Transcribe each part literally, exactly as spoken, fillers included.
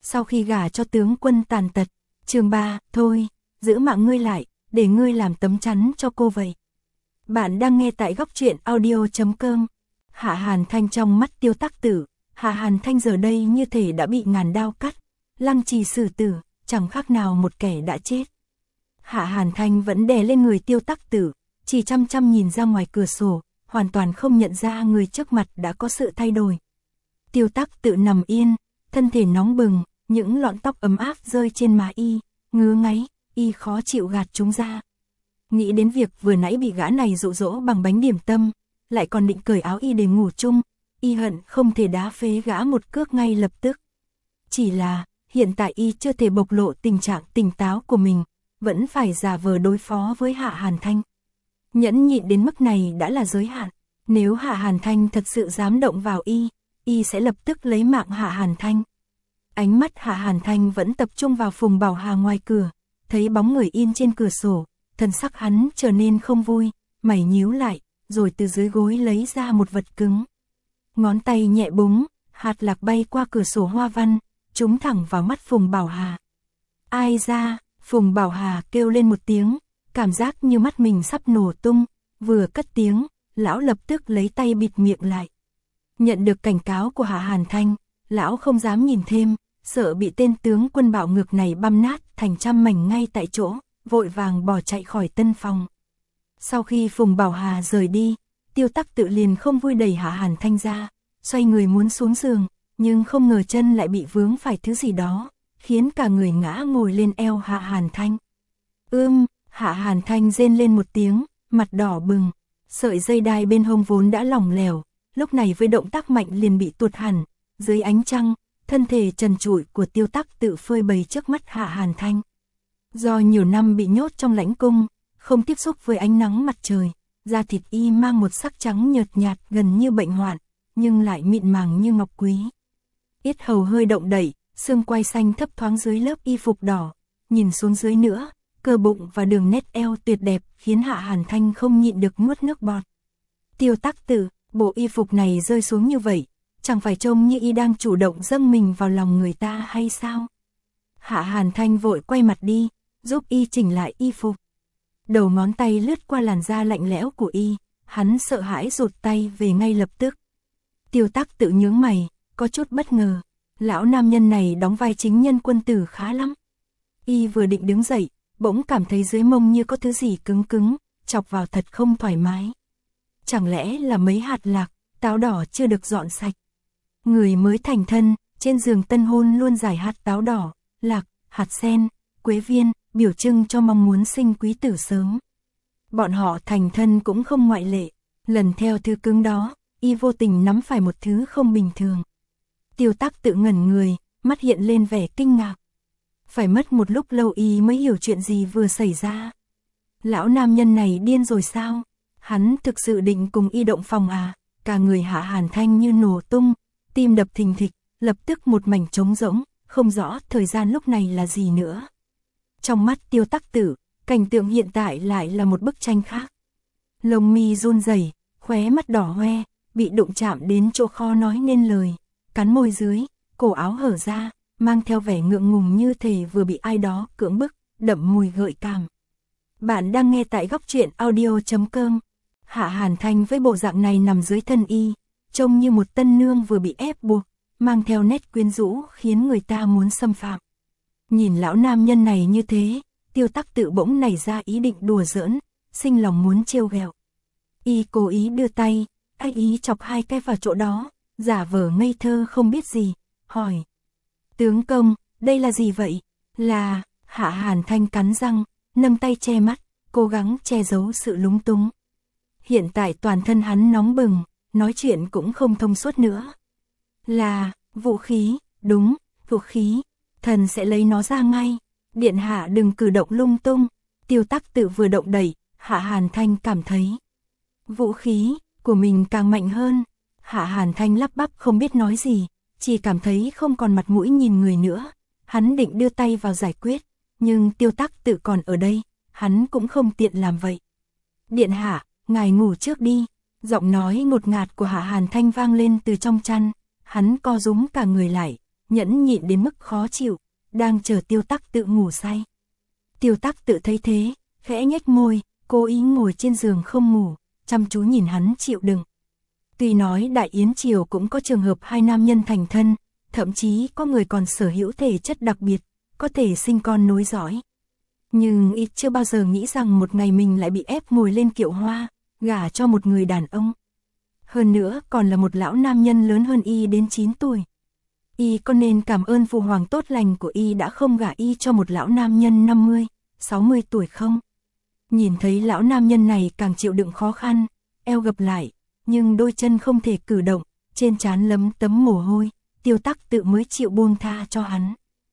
sau khi gả cho tướng quân tàn tật. Chương ba, thôi, giữ mạng ngươi lại, để ngươi làm tấm chắn cho cô vậy. Bạn đang nghe tại góc truyện audio chấm com. Hạ Hàn Thanh trong mắt Tiêu Tắc Tử, Hạ Hàn Thanh giờ đây như thể đã bị ngàn đao cắt, lăng trì xử tử, chẳng khác nào một kẻ đã chết. Hạ Hàn Thanh vẫn đè lên người Tiêu Tắc Tử, chỉ chăm chăm nhìn ra ngoài cửa sổ, hoàn toàn không nhận ra người trước mặt đã có sự thay đổi. Tiêu Tắc Tử nằm yên, thân thể nóng bừng, những lọn tóc ấm áp rơi trên má y, ngứa ngáy, y khó chịu gạt chúng ra. Nghĩ đến việc vừa nãy bị gã này dụ dỗ bằng bánh điểm tâm, lại còn định cởi áo y để ngủ chung, y hận không thể đá phế gã một cước ngay lập tức. Chỉ là, hiện tại y chưa thể bộc lộ tình trạng tỉnh táo của mình, vẫn phải giả vờ đối phó với Hạ Hàn Thanh. Nhẫn nhịn đến mức này đã là giới hạn, nếu Hạ Hàn Thanh thật sự dám động vào y, y sẽ lập tức lấy mạng Hạ Hàn Thanh. Ánh mắt Hạ Hàn Thanh vẫn tập trung vào Phùng Bảo Hà ngoài cửa, thấy bóng người in trên cửa sổ, thần sắc hắn trở nên không vui, mày nhíu lại, rồi từ dưới gối lấy ra một vật cứng. Ngón tay nhẹ búng, hạt lạc bay qua cửa sổ hoa văn, trúng thẳng vào mắt Phùng Bảo Hà. Ai ra, Phùng Bảo Hà kêu lên một tiếng, cảm giác như mắt mình sắp nổ tung, vừa cất tiếng, lão lập tức lấy tay bịt miệng lại. Nhận được cảnh cáo của Hạ Hàn Thanh, lão không dám nhìn thêm, sợ bị tên tướng quân bạo ngược này băm nát thành trăm mảnh ngay tại chỗ, vội vàng bỏ chạy khỏi tân phòng. Sau khi Phùng Bảo Hà rời đi, Tiêu Tắc Tự liền không vui đẩy Hạ Hàn Thanh ra, xoay người muốn xuống giường, nhưng không ngờ chân lại bị vướng phải thứ gì đó, khiến cả người ngã ngồi lên eo Hạ Hàn Thanh. Ưm, Hạ Hàn Thanh rên lên một tiếng, mặt đỏ bừng, sợi dây đai bên hông vốn đã lỏng lẻo, lúc này với động tác mạnh liền bị tuột hẳn, dưới ánh trăng, thân thể trần trụi của Tiêu Tắc Tự phơi bày trước mắt Hạ Hàn Thanh. Do nhiều năm bị nhốt trong lãnh cung, không tiếp xúc với ánh nắng mặt trời, da thịt y mang một sắc trắng nhợt nhạt gần như bệnh hoạn, nhưng lại mịn màng như ngọc quý. Yết hầu hơi động đẩy, xương quai xanh thấp thoáng dưới lớp y phục đỏ, nhìn xuống dưới nữa, cơ bụng và đường nét eo tuyệt đẹp khiến Hạ Hàn Thanh không nhịn được nuốt nước bọt. Tiêu Tắc Tử, bộ y phục này rơi xuống như vậy, chẳng phải trông như y đang chủ động dâng mình vào lòng người ta hay sao? Hạ Hàn Thanh vội quay mặt đi, giúp y chỉnh lại y phục. Đầu ngón tay lướt qua làn da lạnh lẽo của y, hắn sợ hãi rụt tay về ngay lập tức. Tiêu Tắc Tự nhướng mày, có chút bất ngờ, lão nam nhân này đóng vai chính nhân quân tử khá lắm. Y vừa định đứng dậy, bỗng cảm thấy dưới mông như có thứ gì cứng cứng, chọc vào thật không thoải mái. Chẳng lẽ là mấy hạt lạc, táo đỏ chưa được dọn sạch? Người mới thành thân, trên giường tân hôn luôn rải hạt táo đỏ, lạc, hạt sen, quế viên, biểu trưng cho mong muốn sinh quý tử sớm. Bọn họ thành thân cũng không ngoại lệ, lần theo thứ cứng đó, y vô tình nắm phải một thứ không bình thường. Tiêu Tắc Tự ngẩn người, mắt hiện lên vẻ kinh ngạc. Phải mất một lúc lâu y mới hiểu chuyện gì vừa xảy ra. Lão nam nhân này điên rồi sao? Hắn thực sự định cùng y động phòng à? Cả người Hạ Hàn Thanh như nổ tung, tim đập thình thịch, lập tức một mảnh trống rỗng, không rõ thời gian lúc này là gì nữa. Trong mắt Tiêu Tắc Tử, cảnh tượng hiện tại lại là một bức tranh khác. Lông mi run rẩy, khóe mắt đỏ hoe, bị đụng chạm đến chỗ khó nói nên lời, cắn môi dưới, cổ áo hở ra, mang theo vẻ ngượng ngùng như thể vừa bị ai đó cưỡng bức, đậm mùi gợi cảm. Bạn đang nghe tại góc truyện audio chấm com. Hạ Hàn Thanh với bộ dạng này nằm dưới thân y, trông như một tân nương vừa bị ép buộc, mang theo nét quyến rũ khiến người ta muốn xâm phạm. Nhìn lão nam nhân này như thế, Tiêu Tắc Tự bỗng nảy ra ý định đùa giỡn, sinh lòng muốn trêu ghẹo. Y cố ý đưa tay, ách ý chọc hai cái vào chỗ đó, giả vờ ngây thơ không biết gì, hỏi. Tướng công, đây là gì vậy? Là, Hạ Hàn Thanh cắn răng, nâng tay che mắt, cố gắng che giấu sự lúng túng. Hiện tại toàn thân hắn nóng bừng, nói chuyện cũng không thông suốt nữa. Là, vũ khí, đúng, vũ khí, thần sẽ lấy nó ra ngay. Điện hạ đừng cử động lung tung. Tiêu Tắc Tự vừa động đẩy, Hạ Hàn Thanh cảm thấy vũ khí của mình càng mạnh hơn. Hạ Hàn Thanh lắp bắp không biết nói gì, chỉ cảm thấy không còn mặt mũi nhìn người nữa. Hắn định đưa tay vào giải quyết, nhưng Tiêu Tắc Tự còn ở đây, hắn cũng không tiện làm vậy. Điện hạ, ngài ngủ trước đi. Giọng nói ngột ngạt của Hạ Hàn Thanh vang lên từ trong chăn, hắn co rúm cả người lại, nhẫn nhịn đến mức khó chịu, đang chờ Tiêu Tắc Tự ngủ say. Tiêu Tắc Tự thấy thế, khẽ nhếch môi, cố ý ngồi trên giường không ngủ, chăm chú nhìn hắn chịu đựng. Tuy nói Đại Yến Triều cũng có trường hợp hai nam nhân thành thân, thậm chí có người còn sở hữu thể chất đặc biệt, có thể sinh con nối dõi. Nhưng y chưa bao giờ nghĩ rằng một ngày mình lại bị ép ngồi lên kiệu hoa, gả cho một người đàn ông. Hơn nữa còn là một lão nam nhân lớn hơn y đến chín tuổi. Y có nên cảm ơn phụ hoàng tốt lành của y đã không gả y cho một lão nam nhân năm mươi, sáu mươi tuổi không? Nhìn thấy lão nam nhân này càng chịu đựng khó khăn, eo gập lại, nhưng đôi chân không thể cử động, trên trán lấm tấm mồ hôi, Tiêu Tắc Tự mới chịu buông tha cho hắn.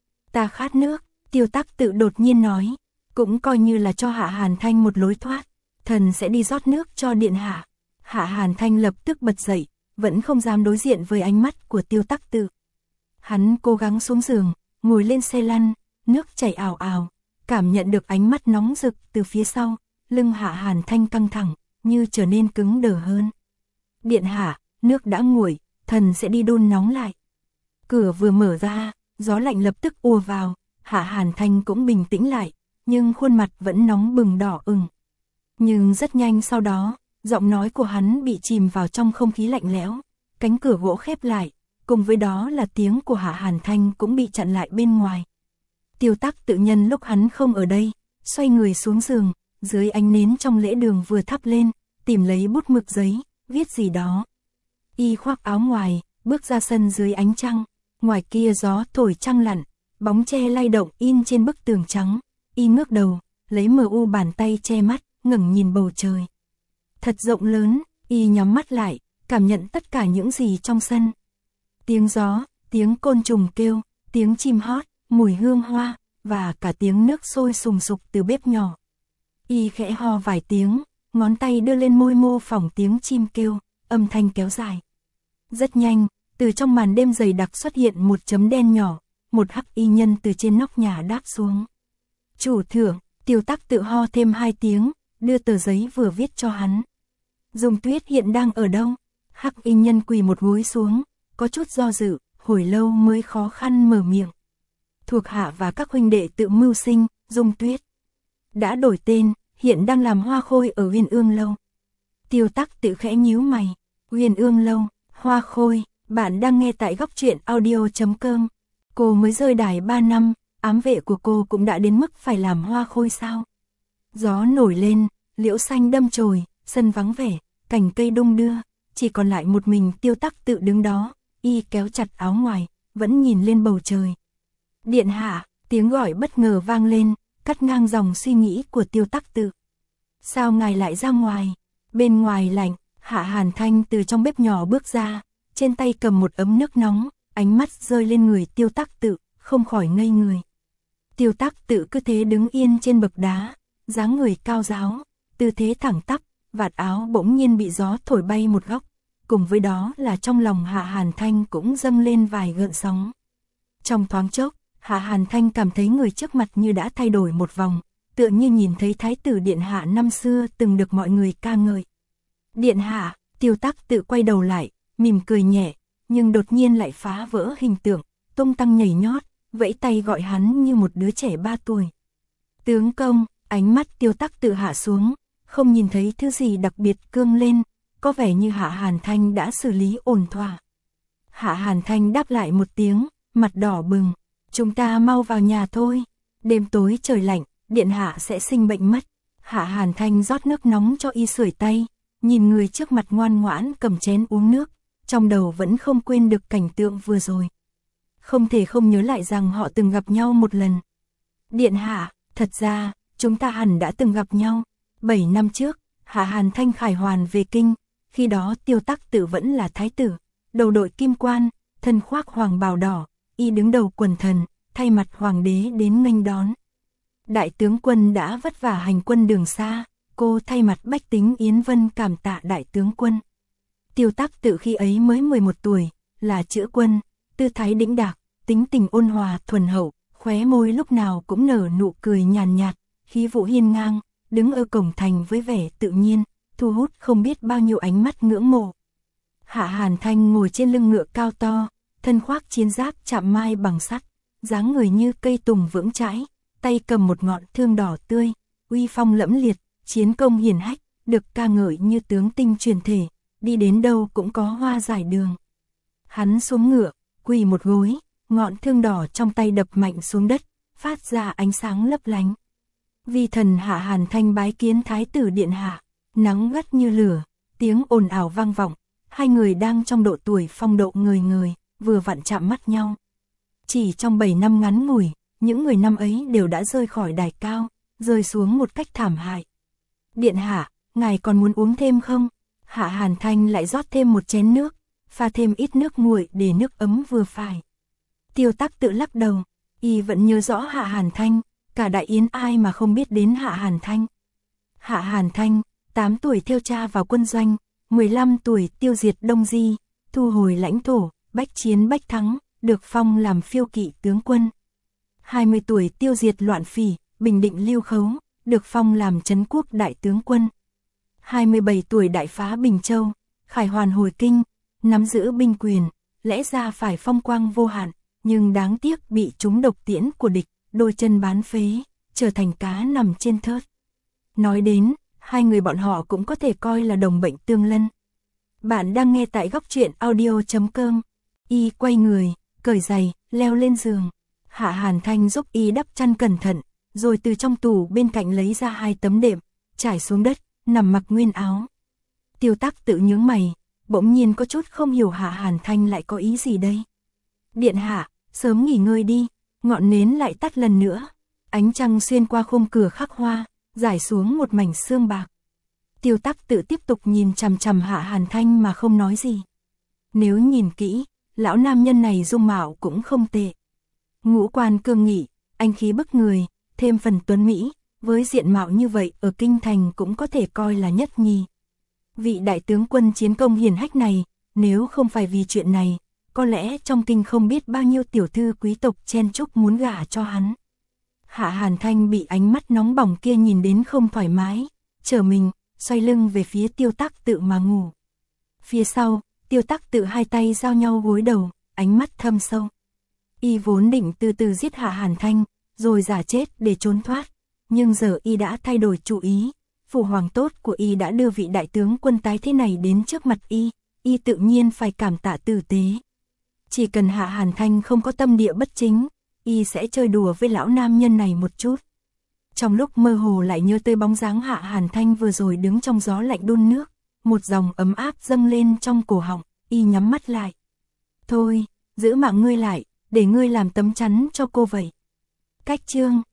Ta khát nước, Tiêu Tắc Tự đột nhiên nói, cũng coi như là cho Hạ Hàn Thanh một lối thoát, thần sẽ đi rót nước cho điện hạ. Hạ Hàn Thanh lập tức bật dậy, vẫn không dám đối diện với ánh mắt của Tiêu Tắc Tự. Hắn cố gắng xuống giường, ngồi lên xe lăn, nước chảy ào ào, cảm nhận được ánh mắt nóng rực từ phía sau, lưng Hạ Hàn Thanh căng thẳng, như trở nên cứng đờ hơn. Điện hạ, nước đã nguội, thần sẽ đi đun nóng lại. Cửa vừa mở ra, gió lạnh lập tức ùa vào, Hạ Hàn Thanh cũng bình tĩnh lại, nhưng khuôn mặt vẫn nóng bừng đỏ ửng. Nhưng rất nhanh sau đó, giọng nói của hắn bị chìm vào trong không khí lạnh lẽo, cánh cửa gỗ khép lại, cùng với đó là tiếng của Hạ Hàn Thanh cũng bị chặn lại bên ngoài. Tiêu Tắc Tự nhân lúc hắn không ở đây, xoay người xuống giường, dưới ánh nến trong lễ đường vừa thắp lên, tìm lấy bút mực giấy, viết gì đó. Y khoác áo ngoài, bước ra sân dưới ánh trăng, ngoài kia gió thổi trăng lặn, bóng tre lay động in trên bức tường trắng. Y ngước đầu, lấy mờ u bàn tay che mắt, ngẩng nhìn bầu trời. Thật rộng lớn, y nhắm mắt lại, cảm nhận tất cả những gì trong sân. Tiếng gió, tiếng côn trùng kêu, tiếng chim hót, mùi hương hoa, và cả tiếng nước sôi sùng sục từ bếp nhỏ. Y khẽ ho vài tiếng, ngón tay đưa lên môi mô phỏng tiếng chim kêu, âm thanh kéo dài. Rất nhanh, từ trong màn đêm dày đặc xuất hiện một chấm đen nhỏ, một hắc y nhân từ trên nóc nhà đáp xuống. Chủ thượng, Tiêu Tắc Tự ho thêm hai tiếng, đưa tờ giấy vừa viết cho hắn. Dung Tuyết hiện đang ở đâu? Hắc y nhân quỳ một gối xuống, có chút do dự, hồi lâu mới khó khăn mở miệng. Thuộc hạ và các huynh đệ tự mưu sinh, Dung Tuyết đã đổi tên, hiện đang làm hoa khôi ở Uyên Ương Lâu. Tiêu Tắc Tự khẽ nhíu mày. Uyên Ương Lâu, hoa khôi, bạn đang nghe tại góc truyện audio chấm com. Cô mới rơi đài ba năm, ám vệ của cô cũng đã đến mức phải làm hoa khôi sao? Gió nổi lên, liễu xanh đâm chồi, sân vắng vẻ, cành cây đung đưa, chỉ còn lại một mình Tiêu Tắc Tự đứng đó, y kéo chặt áo ngoài, vẫn nhìn lên bầu trời. Điện hạ, tiếng gọi bất ngờ vang lên, cắt ngang dòng suy nghĩ của Tiêu Tắc Tự. Sao ngài lại ra ngoài? Bên ngoài lạnh, Hạ Hàn Thanh từ trong bếp nhỏ bước ra, trên tay cầm một ấm nước nóng, ánh mắt rơi lên người Tiêu Tắc Tự, không khỏi ngây người. Tiêu Tắc Tự cứ thế đứng yên trên bậc đá, dáng người cao ráo, tư thế thẳng tắp, vạt áo bỗng nhiên bị gió thổi bay một góc, cùng với đó là trong lòng Hạ Hàn Thanh cũng dâng lên vài gợn sóng. Trong thoáng chốc, Hạ Hàn Thanh cảm thấy người trước mặt như đã thay đổi một vòng, tựa như nhìn thấy Thái tử Điện Hạ năm xưa từng được mọi người ca ngợi. Điện Hạ, Tiêu Tắc Tự quay đầu lại, mỉm cười nhẹ, nhưng đột nhiên lại phá vỡ hình tượng, tung tăng nhảy nhót, vẫy tay gọi hắn như một đứa trẻ ba tuổi. Tướng công, ánh mắt Tiêu Tắc Tự hạ xuống, không nhìn thấy thứ gì đặc biệt cương lên, có vẻ như Hạ Hàn Thanh đã xử lý ổn thỏa. Hạ Hàn Thanh đáp lại một tiếng, mặt đỏ bừng, chúng ta mau vào nhà thôi, đêm tối trời lạnh, điện hạ sẽ sinh bệnh mất. Hạ Hàn Thanh rót nước nóng cho y sưởi tay, nhìn người trước mặt ngoan ngoãn cầm chén uống nước, trong đầu vẫn không quên được cảnh tượng vừa rồi. Không thể không nhớ lại rằng họ từng gặp nhau một lần. Điện hạ, thật ra, chúng ta hẳn đã từng gặp nhau. Bảy năm trước, Hạ Hàn Thanh khải hoàn về kinh, khi đó Tiêu Tắc Tự vẫn là thái tử, đầu đội kim quan, thân khoác hoàng bào đỏ, y đứng đầu quần thần, thay mặt hoàng đế đến nghênh đón. Đại tướng quân đã vất vả hành quân đường xa, cô thay mặt bách tính Yến Vân cảm tạ đại tướng quân. Tiêu Tắc Tự khi ấy mới mười một tuổi, là chữa quân, tư thái đĩnh đạc, tính tình ôn hòa thuần hậu, khóe môi lúc nào cũng nở nụ cười nhàn nhạt, khí vũ hiên ngang, đứng ở cổng thành với vẻ tự nhiên, thu hút không biết bao nhiêu ánh mắt ngưỡng mộ. Hạ Hàn Thanh ngồi trên lưng ngựa cao to, thân khoác chiến giáp chạm mai bằng sắt, dáng người như cây tùng vững chãi, tay cầm một ngọn thương đỏ tươi, uy phong lẫm liệt, chiến công hiển hách, được ca ngợi như tướng tinh truyền thể, đi đến đâu cũng có hoa giải đường. Hắn xuống ngựa, quỳ một gối, ngọn thương đỏ trong tay đập mạnh xuống đất, phát ra ánh sáng lấp lánh. Vi thần Hạ Hàn Thanh bái kiến thái tử điện hạ. Nắng gắt như lửa, tiếng ồn ào vang vọng, hai người đang trong độ tuổi phong độ ngời ngời, vừa vặn chạm mắt nhau. Chỉ trong bảy năm ngắn ngủi, những người năm ấy đều đã rơi khỏi đài cao, rơi xuống một cách thảm hại. Điện hạ, ngài còn muốn uống thêm không? Hạ Hàn Thanh lại rót thêm một chén nước, pha thêm ít nước nguội để nước ấm vừa phải. Tiêu Tắc tự lắc đầu, y vẫn nhớ rõ Hạ Hàn Thanh, cả Đại Yến ai mà không biết đến Hạ Hàn Thanh. Hạ Hàn Thanh, tám tuổi theo cha vào quân doanh, mười lăm tuổi tiêu diệt Đông Di, thu hồi lãnh thổ, bách chiến bách thắng, được phong làm phiêu kỵ tướng quân. hai mươi tuổi tiêu diệt loạn phỉ, bình định Lưu Khấu, được phong làm trấn quốc đại tướng quân. hai mươi bảy tuổi đại phá Bình Châu, khải hoàn hồi kinh, nắm giữ binh quyền, lẽ ra phải phong quang vô hạn, nhưng đáng tiếc bị trúng độc tiễn của địch, đôi chân bán phế, trở thành cá nằm trên thớt. Nói đến, hai người bọn họ cũng có thể coi là đồng bệnh tương lân. Bạn đang nghe tại góc truyện audio chấm com. Y quay người, cởi giày, leo lên giường. Hạ Hàn Thanh giúp y đắp chăn cẩn thận, rồi từ trong tủ bên cạnh lấy ra hai tấm đệm, trải xuống đất, nằm mặc nguyên áo. Tiêu Tắc tự nhướng mày, bỗng nhiên có chút không hiểu Hạ Hàn Thanh lại có ý gì đây. Điện hạ, sớm nghỉ ngơi đi, ngọn nến lại tắt lần nữa. Ánh trăng xuyên qua khung cửa khắc hoa, rải xuống một mảnh sương bạc. Tiêu Tắc tự tiếp tục nhìn chằm chằm Hạ Hàn Thanh mà không nói gì. Nếu nhìn kỹ, lão nam nhân này dung mạo cũng không tệ. Ngũ quan cương nghị, anh khí bức người, thêm phần tuấn mỹ, với diện mạo như vậy ở kinh thành cũng có thể coi là nhất nhì. Vị đại tướng quân chiến công hiển hách này, nếu không phải vì chuyện này, có lẽ trong kinh không biết bao nhiêu tiểu thư quý tộc chen chúc muốn gả cho hắn. Hạ Hàn Thanh bị ánh mắt nóng bỏng kia nhìn đến không thoải mái, trở mình, xoay lưng về phía Tiêu Tắc tự mà ngủ. Phía sau, Tiêu Tắc tự hai tay giao nhau gối đầu, ánh mắt thâm sâu. Y vốn định từ từ giết Hạ Hàn Thanh, rồi giả chết để trốn thoát, nhưng giờ y đã thay đổi chủ ý. Phụ hoàng tốt của y đã đưa vị đại tướng quân tái thế này đến trước mặt y, y tự nhiên phải cảm tạ tử tế. Chỉ cần Hạ Hàn Thanh không có tâm địa bất chính, y sẽ chơi đùa với lão nam nhân này một chút. Trong lúc mơ hồ lại nhớ tới bóng dáng Hạ Hàn Thanh vừa rồi đứng trong gió lạnh đun nước, một dòng ấm áp dâng lên trong cổ họng, y nhắm mắt lại. Thôi, giữ mạng ngươi lại, để ngươi làm tấm chắn cho cô vậy. Cách chương